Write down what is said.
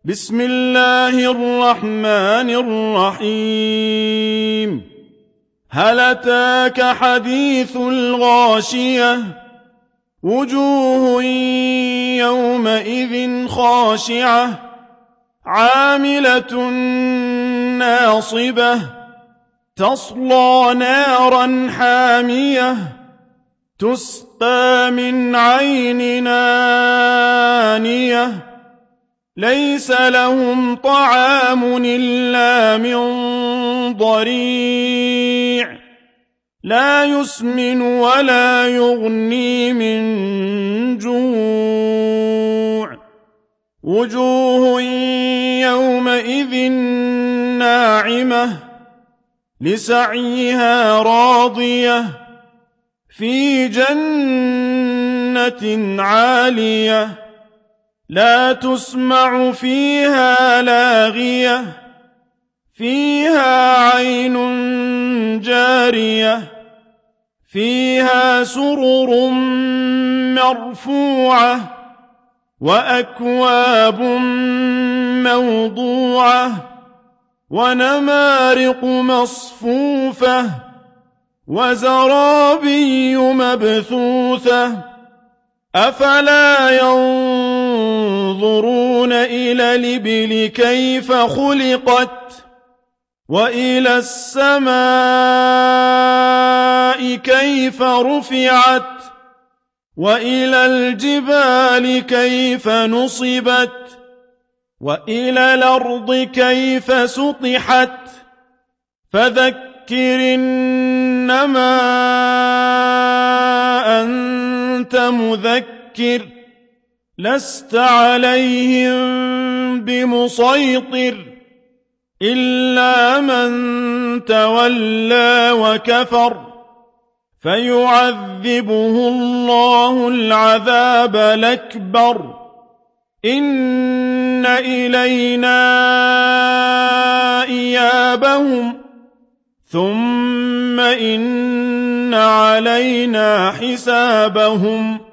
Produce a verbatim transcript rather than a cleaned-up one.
بسم الله الرحمن الرحيم هل أتاك حديث الغاشية وجوه يومئذ خاشعة عاملة ناصبة تصلى نارا حامية تسقى من عين آنية ليس لهم طعام إلا من ضريع لا يسمن ولا يغني من جوع وجوه يومئذ ناعمة لسعيها راضية في جنة عالية لا تسمع فيها لاغية فيها عين جارية فيها سرر مرفوعة وأكواب موضوعة ونمارق مصفوفة وزرابي مبثوثة أفلا ينظرون إلى الإبل كيف خلقت وإلى السماء كيف رفعت وإلى الجبال كيف نصبت وإلى الأرض كيف سطحت فذكر إنما أنت مذكر لست عليهم بمسيطر إلا من تولى وكفر فيعذبه الله العذاب الأكبر إن إلينا إيابهم ثم إن علينا حسابهم